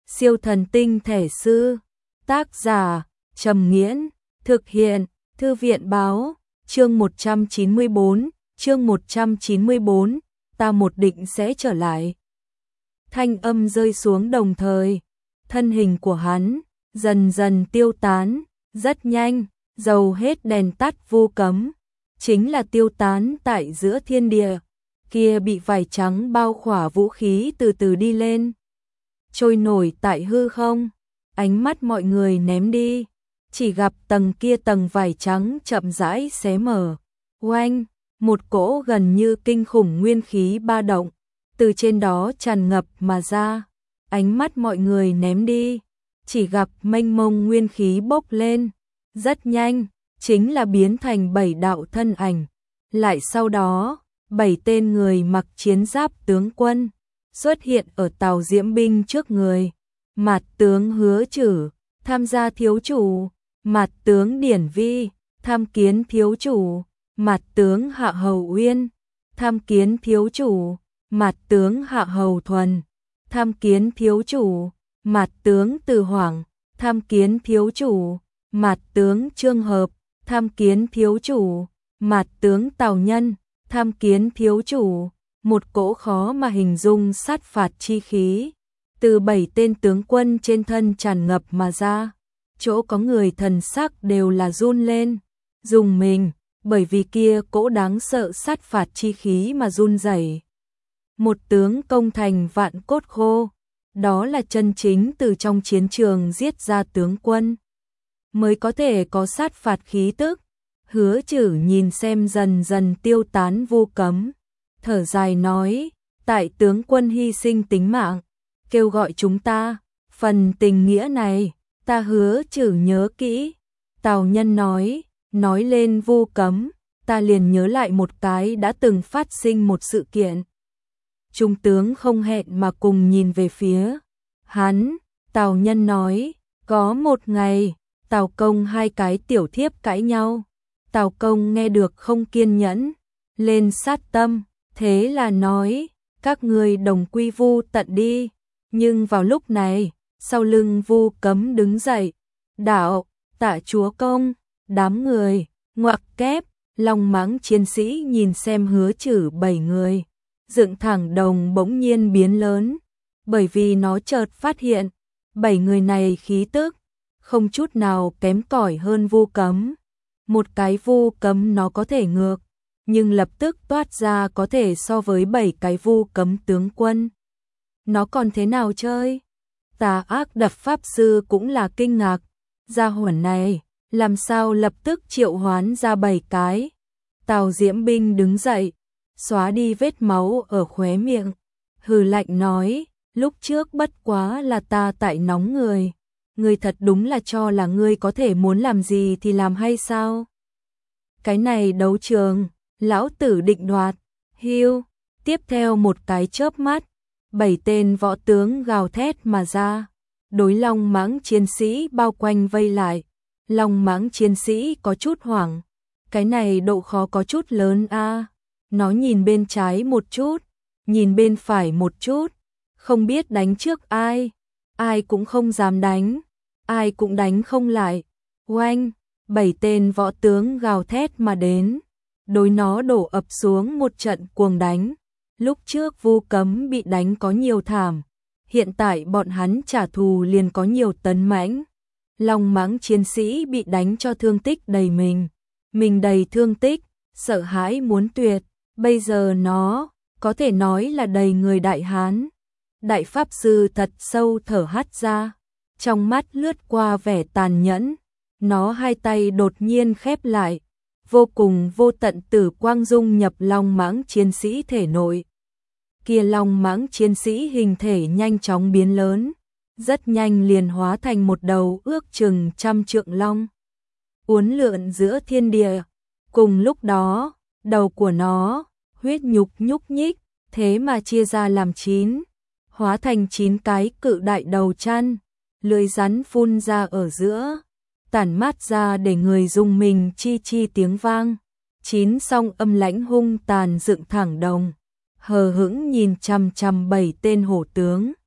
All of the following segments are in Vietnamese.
Siêu thần tinh thể sư. Tác giả Trầm Nghiễn. Thực hiện Thư viện Báo. Chương 194. Chương 194. Ta một định sẽ trở lại. Thanh âm rơi xuống đồng thời, thân hình của hắn dần dần tiêu tán, rất nhanh, dầu hết đèn tắt vu cấm, chính là tiêu tán tại giữa thiên địa. Kia bị vải trắng bao khỏa vũ khí từ từ đi lên, trôi nổi tại hư không. Ánh mắt mọi người ném đi, chỉ gặp tầng kia tầng vải trắng chậm rãi xé mở. Oanh, một cỗ gần như kinh khủng nguyên khí ba động từ trên đó tràn ngập mà ra. Ánh mắt mọi người ném đi, chỉ gặp mênh mông nguyên khí bốc lên, rất nhanh, chính là biến thành 7 đạo thân ảnh. Lại sau đó, 7 tên người mặc chiến giáp tướng quân xuất hiện ở Tào Diễm binh trước người. Mạt tướng Hứa Trử, tham gia thiếu chủ. Mạt tướng Điển Vi, tham kiến thiếu chủ. Mạt tướng Hạ Hầu Uyên, tham kiến thiếu chủ. Mạt tướng Hạ Hầu Thuần, tham kiến thiếu chủ. Mạt tướng Từ Hoảng, tham kiến thiếu chủ. Mạt tướng Trương Hợp, tham kiến thiếu chủ. Mạt tướng Tào Nhân, tham kiến thiếu chủ. Một cỗ khó mà hình dung sát phạt chi khí từ 7 tên tướng quân trên thân tràn ngập mà ra. Chỗ có người thần sắc đều là run lên, dùng mình, bởi vì kia cỗ đáng sợ sát phạt chi khí mà run rẩy. Một tướng công thành vạn cốt khô, đó là chân chính từ trong chiến trường giết ra tướng quân mới có thể có sát phạt khí tức. Hứa Trử nhìn xem dần dần tiêu tán vu cấm, thở dài nói, tại tướng quân hy sinh tính mạng, kêu gọi chúng ta, phần tình nghĩa này, ta Hứa Trử nhớ kỹ. Tào Nhân nói lên vu cấm, ta liền nhớ lại một cái đã từng phát sinh một sự kiện. Trung tướng không hẹn mà cùng nhìn về phía hắn. Tào Nhân nói, có một ngày, Tào Công hai cái tiểu thiếp cãi nhau. Tào Công nghe được không kiên nhẫn, lên sát tâm, thế là nói, các ngươi đồng quy vu tận đi. Nhưng vào lúc này, sau lưng vu cấm đứng dậy, đạo, Tạ chúa công, đám người, ngoặc kép, Long Mãng chiến sĩ nhìn xem Hứa Trử 7 người, dựng thẳng đồng bỗng nhiên biến lớn, bởi vì nó chợt phát hiện, 7 người này khí tức không chút nào kém cỏi hơn vu cấm. Một cái vu cấm nó có thể ngược, nhưng lập tức toát ra có thể so với 7 cái vu cấm tướng quân. Nó còn thế nào chơi? Tà ác đập pháp sư cũng là kinh ngạc, gia hỏa này làm sao lập tức triệu hoán ra 7 cái. Tào Diễm binh đứng dậy, xóa đi vết máu ở khóe miệng, hừ lạnh nói, lúc trước bất quá là ta tại nóng người. Ngươi thật đúng là cho là ngươi có thể muốn làm gì thì làm hay sao? Cái này đấu trường, lão tử định đoạt. Hiu, tiếp theo một cái chớp mắt, 7 tên võ tướng gào thét mà ra, đối Long Mãng chiến sĩ bao quanh vây lại. Long Mãng chiến sĩ có chút hoảng, cái này độ khó có chút lớn a. Nó nhìn bên trái một chút, nhìn bên phải một chút, không biết đánh trước ai, ai cũng không dám đánh, ai cũng đánh không lại. Oanh, 7 tên võ tướng gào thét mà đến, đối nó đổ ập xuống một trận cuồng đánh. Lúc trước vu cấm bị đánh có nhiều thảm, hiện tại bọn hắn trả thù liền có nhiều tấn mãnh. Long Mãng chiến sĩ bị đánh cho thương tích đầy mình đầy thương tích, sợ hãi muốn tuyệt. Bây giờ nó có thể nói là đầy người đại hán. Đại pháp sư thật sâu thở hắt ra, trong mắt lướt qua vẻ tàn nhẫn. Nó hai tay đột nhiên khép lại, vô cùng vô tận tử quang dung nhập Long Mãng chiến sĩ thể nội. Kia Long Mãng chiến sĩ hình thể nhanh chóng biến lớn, rất nhanh liền hóa thành một đầu ước chừng 100 trượng long, uốn lượn giữa thiên địa. Cùng lúc đó, đầu của nó, huyết nhục nhúc nhích, thế mà chia ra làm 9, hóa thành 9 cái cự đại đầu chăn, lưỡi rắn phun ra ở giữa, tản mát ra để người rung mình chi chi tiếng vang. 9 song âm lãnh hung tàn dựng thẳng đồng, hờ hững nhìn chằm chằm 7 tên hổ tướng.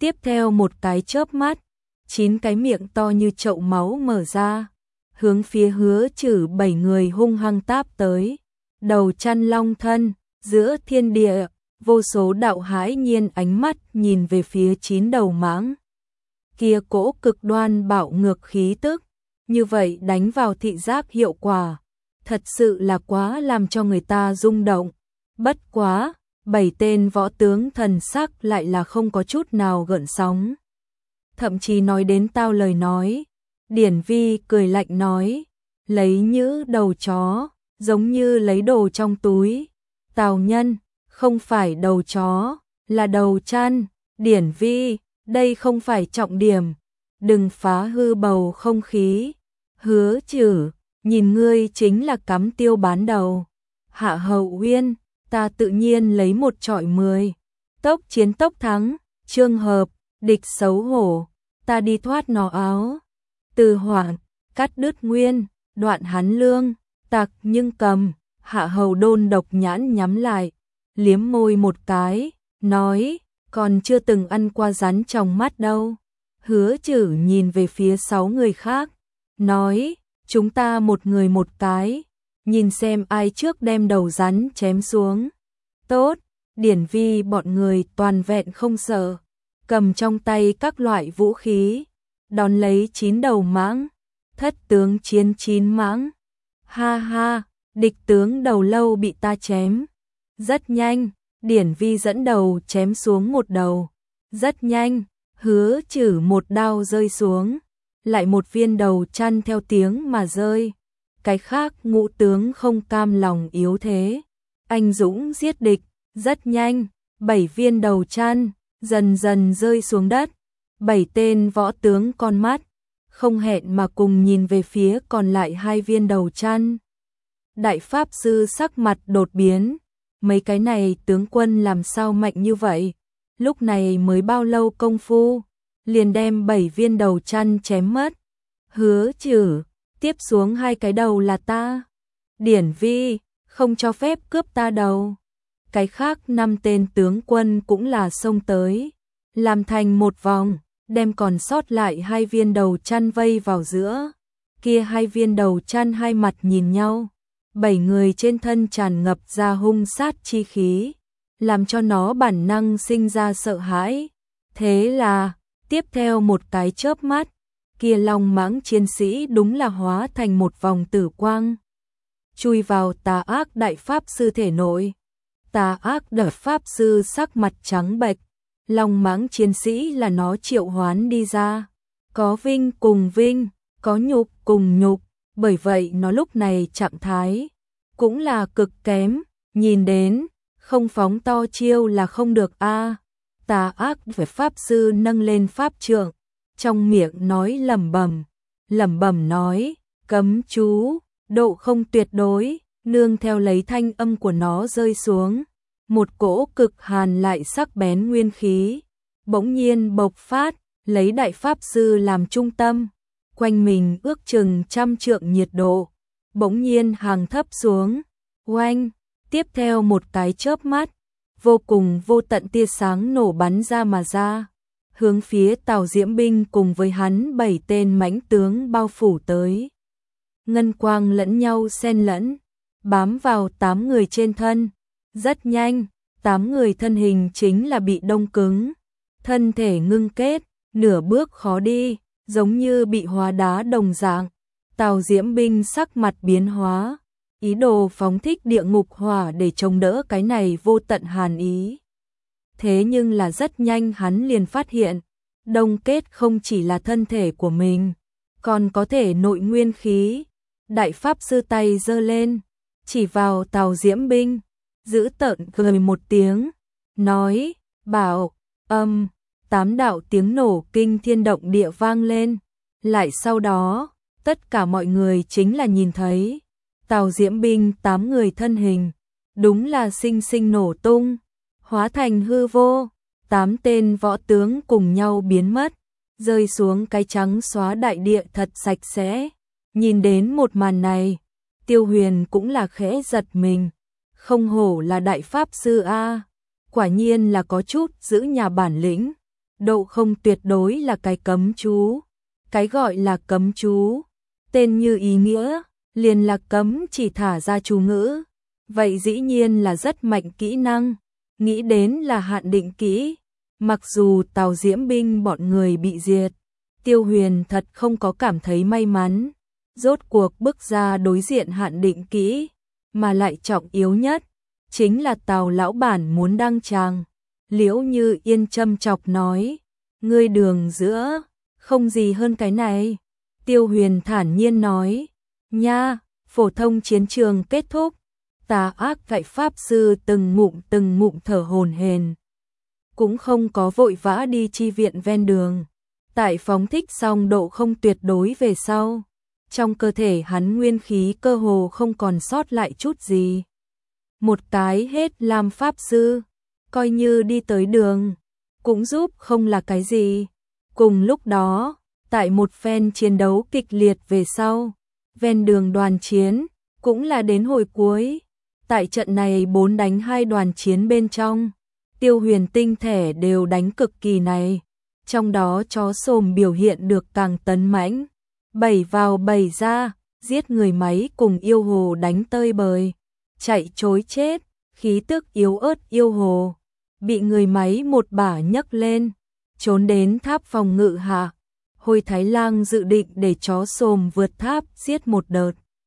Tiếp theo một cái chớp mắt, 9 cái miệng to như chậu máu mở ra, hướng phía Hứa Trử 7 người hung hăng táp tới. Đầu chăn long thân, giữa thiên địa, vô số đạo hãi nhiên ánh mắt nhìn về phía 9 đầu mãng. Kia cỗ cực đoan bạo ngược khí tức, như vậy đánh vào thị giác hiệu quả, thật sự là quá làm cho người ta rung động. Bất quá, 7 tên võ tướng thần sắc lại là không có chút nào gợn sóng. Thậm chí nói đến tao lời nói, Điển Vi cười lạnh nói, lấy như đầu chó, giống như lấy đồ trong túi. Tào Nhân, không phải đầu chó, là đầu chăn. Điển Vi, đây không phải trọng điểm, đừng phá hư bầu không khí. Hứa Trử, nhìn ngươi chính là cắm tiêu bán đầu. Hạ Hậu Uyên, ta tự nhiên lấy 1 chọi 10. Tốc chiến tốc thắng, Trương Hợp, địch xấu hổ, ta đi thoát nó áo. Từ Hoảng, cắt đứt nguyên, đoạn hắn lương, tặc nhưng cầm. Hạ Hầu Đôn độc nhãn nhắm lại, liếm môi một cái, nói, còn chưa từng ăn qua rắn trong mắt đâu. Hứa Trử nhìn về phía 6 người khác, nói, chúng ta một người một cái, nhìn xem ai trước đem đầu rắn chém xuống. Tốt, Điển Vi bọn người toàn vẹn không sợ, cầm trong tay các loại vũ khí, đón lấy 9 đầu mãng, thất tướng chiến 9 mãng. Ha ha, địch tướng đầu lâu bị ta chém. Rất nhanh, Điển Vi dẫn đầu chém xuống một đầu. Rất nhanh, Hứa Trử một đao rơi xuống, lại một viên đầu chăn theo tiếng mà rơi. Cái khác ngũ tướng không cam lòng yếu thế, anh dũng giết địch. Rất nhanh, 7 viên đầu chăn dần dần rơi xuống đất. 7 tên võ tướng con mắt không hẹn mà cùng nhìn về phía còn lại 2 viên đầu chăn. Đại pháp sư sắc mặt đột biến, mấy cái này tướng quân làm sao mạnh như vậy? Lúc này mới bao lâu công phu, liền đem 7 viên đầu chăn chém mất. Hứa Trử, tiếp xuống 2 cái đầu là ta. Điển Vi, không cho phép cướp ta đầu. Cái khác 5 tên tướng quân cũng là xông tới, làm thành một vòng, đem còn sót lại 2 viên đầu chăn vây vào giữa. Kia 2 viên đầu chăn hai mặt nhìn nhau, 7 người trên thân tràn ngập ra hung sát chi khí, làm cho nó bản năng sinh ra sợ hãi. Thế là, tiếp theo một cái chớp mắt, kia long mãng chiến sĩ đúng là hóa thành một vòng tử quang, chui vào tà ác đại pháp sư thể nội. Tà ác đại pháp sư sắc mặt trắng bệch, long mãng chiến sĩ là nó triệu hoán đi ra, có vinh cùng vinh, có nhục cùng nhục, bởi vậy nó lúc này trạng thái cũng là cực kém, nhìn đến không phóng to chiêu là không được a. Tà ác về pháp sư nâng lên pháp trượng, trong miệng nói lẩm bẩm nói, cấm chú, độ không tuyệt đối, nương theo lấy thanh âm của nó rơi xuống, một cỗ cực hàn lại sắc bén nguyên khí bỗng nhiên bộc phát, lấy đại pháp sư làm trung tâm, quanh mình ước chừng 100 trượng nhiệt độ bỗng nhiên hàng thấp xuống. Oanh, tiếp theo một cái chớp mắt, vô cùng vô tận tia sáng nổ bắn ra mà ra, hướng phía Tào Diễm binh cùng với hắn 7 tên mãnh tướng bao phủ tới. Ngân quang lẫn nhau xen lẫn, bám vào 8 người trên thân. Rất nhanh, 8 người thân hình chính là bị đông cứng, thân thể ngưng kết, nửa bước khó đi, giống như bị hóa đá đồng dạng. Tào Diễm binh sắc mặt biến hóa, ý đồ phóng thích địa ngục hỏa để chống đỡ cái này vô tận hàn ý. Thế nhưng là rất nhanh hắn liền phát hiện, đông kết không chỉ là thân thể của mình, còn có thể nội nguyên khí. Đại pháp sư tay giơ lên, chỉ vào Tào Diễm binh, giữ tợn cười một tiếng, nói, bảo, 8 đạo tiếng nổ kinh thiên động địa vang lên. Lại sau đó, tất cả mọi người chính là nhìn thấy, Tào Diễm binh 8 người thân hình, đúng là sinh sinh nổ tung, hóa thành hư vô, 8 tên võ tướng cùng nhau biến mất, rơi xuống cái trắng xóa đại địa thật sạch sẽ. Nhìn đến một màn này, Tiêu Huyền cũng là khẽ giật mình, không hổ là đại pháp sư a, quả nhiên là có chút giữ nhà bản lĩnh. Độ không tuyệt đối là cái cấm chú. Cái gọi là cấm chú, tên như ý nghĩa, liền là cấm chỉ thả ra chú ngữ. Vậy dĩ nhiên là rất mạnh kỹ năng, nghĩ đến là hạn định kỹ. Mặc dù Tào Diễm binh bọn người bị diệt, Tiêu Huyền thật không có cảm thấy may mắn. Rốt cuộc bước ra đối diện hạn định kỹ, mà lại trọng yếu nhất, chính là Tào lão bản muốn đăng tràng. Liễu Như Yên châm chọc nói, ngươi đường giữa, không gì hơn cái này. Tiêu Huyền thản nhiên nói, nha, phổ thông chiến trường kết thúc, tà ác gậy pháp sư từng ngụm thở hổn hển, cũng không có vội vã đi chi viện ven đường. Tại phóng thích xong độ không tuyệt đối về sau, trong cơ thể hắn nguyên khí cơ hồ không còn sót lại chút gì. Một cái hết làm pháp sư, coi như đi tới đường, cũng giúp không là cái gì. Cùng lúc đó, tại một phen chiến đấu kịch liệt về sau, ven đường đoàn chiến, cũng là đến hồi cuối. Tại trận này 4 đánh 2 đoàn chiến bên trong, Tiêu Huyền tinh thể đều đánh cực kỳ này. Trong đó chó xồm biểu hiện được càng tấn mãnh, 7 vào 7 ra, giết người máy cùng yêu hồ đánh tơi bời, chạy trối chết, khí tức yếu ớt yêu hồ, bị người máy một bả nhấc lên, trốn đến tháp phòng ngự hạ. Hồi Thái Lang dự định để chó xồm vượt tháp giết một đợt.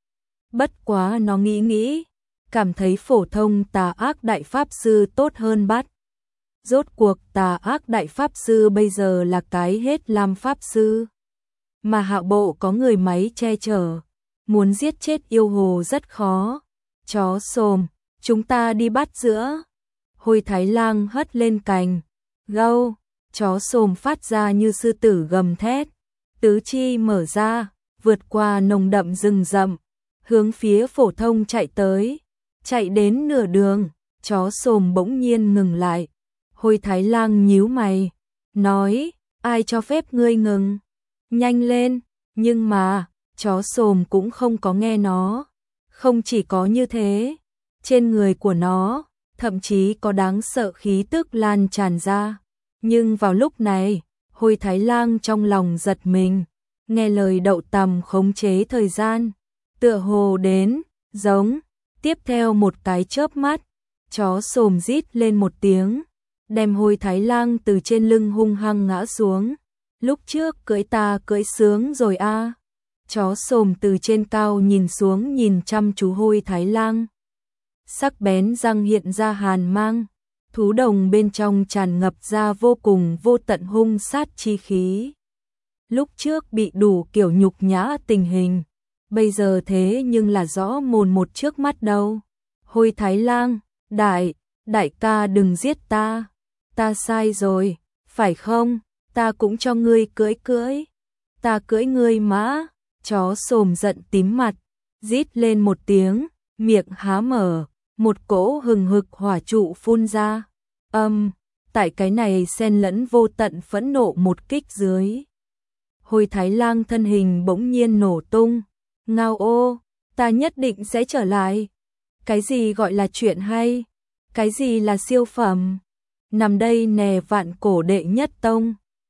Bất quá nó nghĩ, cảm thấy phổ thông tà ác đại pháp sư tốt hơn bắt. Rốt cuộc tà ác đại pháp sư bây giờ là cái hết làm pháp sư. Mà hạ bộ có người máy che chở, muốn giết chết yêu hồ rất khó. Chó xồm, chúng ta đi bắt giữa. Hồi Thái Lang hất lên cành, gâu, chó xồm phát ra như sư tử gầm thét, tứ chi mở ra, vượt qua nồng đậm rừng rậm, hướng phía phổ thông chạy tới. Chạy đến nửa đường, chó xồm bỗng nhiên ngừng lại. Hồi Thái Lang nhíu mày, nói, ai cho phép ngươi ngừng? Nhanh lên, nhưng mà, chó xồm cũng không có nghe nó. Không chỉ có như thế, trên người của nó, thậm chí có đáng sợ khí tức lan tràn ra. Nhưng vào lúc này, Hồi Thái Lang trong lòng giật mình, nghe lời Đậu Tằm khống chế thời gian, tựa hồ đến, giống, tiếp theo một cái chớp mắt, chó xồm rít lên một tiếng, đem Hồi Thái Lang từ trên lưng hung hăng ngã xuống. Lúc trước cưỡi ta cưỡi sướng rồi a. Chó xồm từ trên cao nhìn xuống nhìn chăm chú Hồi Thái Lang. Sắc bén răng hiện ra hàn mang, thú đồng bên trong tràn ngập ra vô cùng vô tận hung sát chi khí. Lúc trước bị đủ kiểu nhục nhã tình hình, bây giờ thế nhưng là rõ mồn một trước mắt đâu. Hồi Thái Lang, đại ca đừng giết ta sai rồi, phải không? Ta cũng cho ngươi cưỡi, ta cưỡi ngươi mã. Chó xồm giận tím mặt, rít lên một tiếng, miệng há mở, một cỗ hừng hực hỏa trụ phun ra. Tại cái này xen lẫn vô tận phẫn nộ một kích dưới, Hồi Thái Lang thân hình bỗng nhiên nổ tung. Ngao ô, ta nhất định sẽ trở lại. Cái gì gọi là chuyện hay? Cái gì là siêu phẩm? Nằm đây nè vạn cổ đệ nhất tông.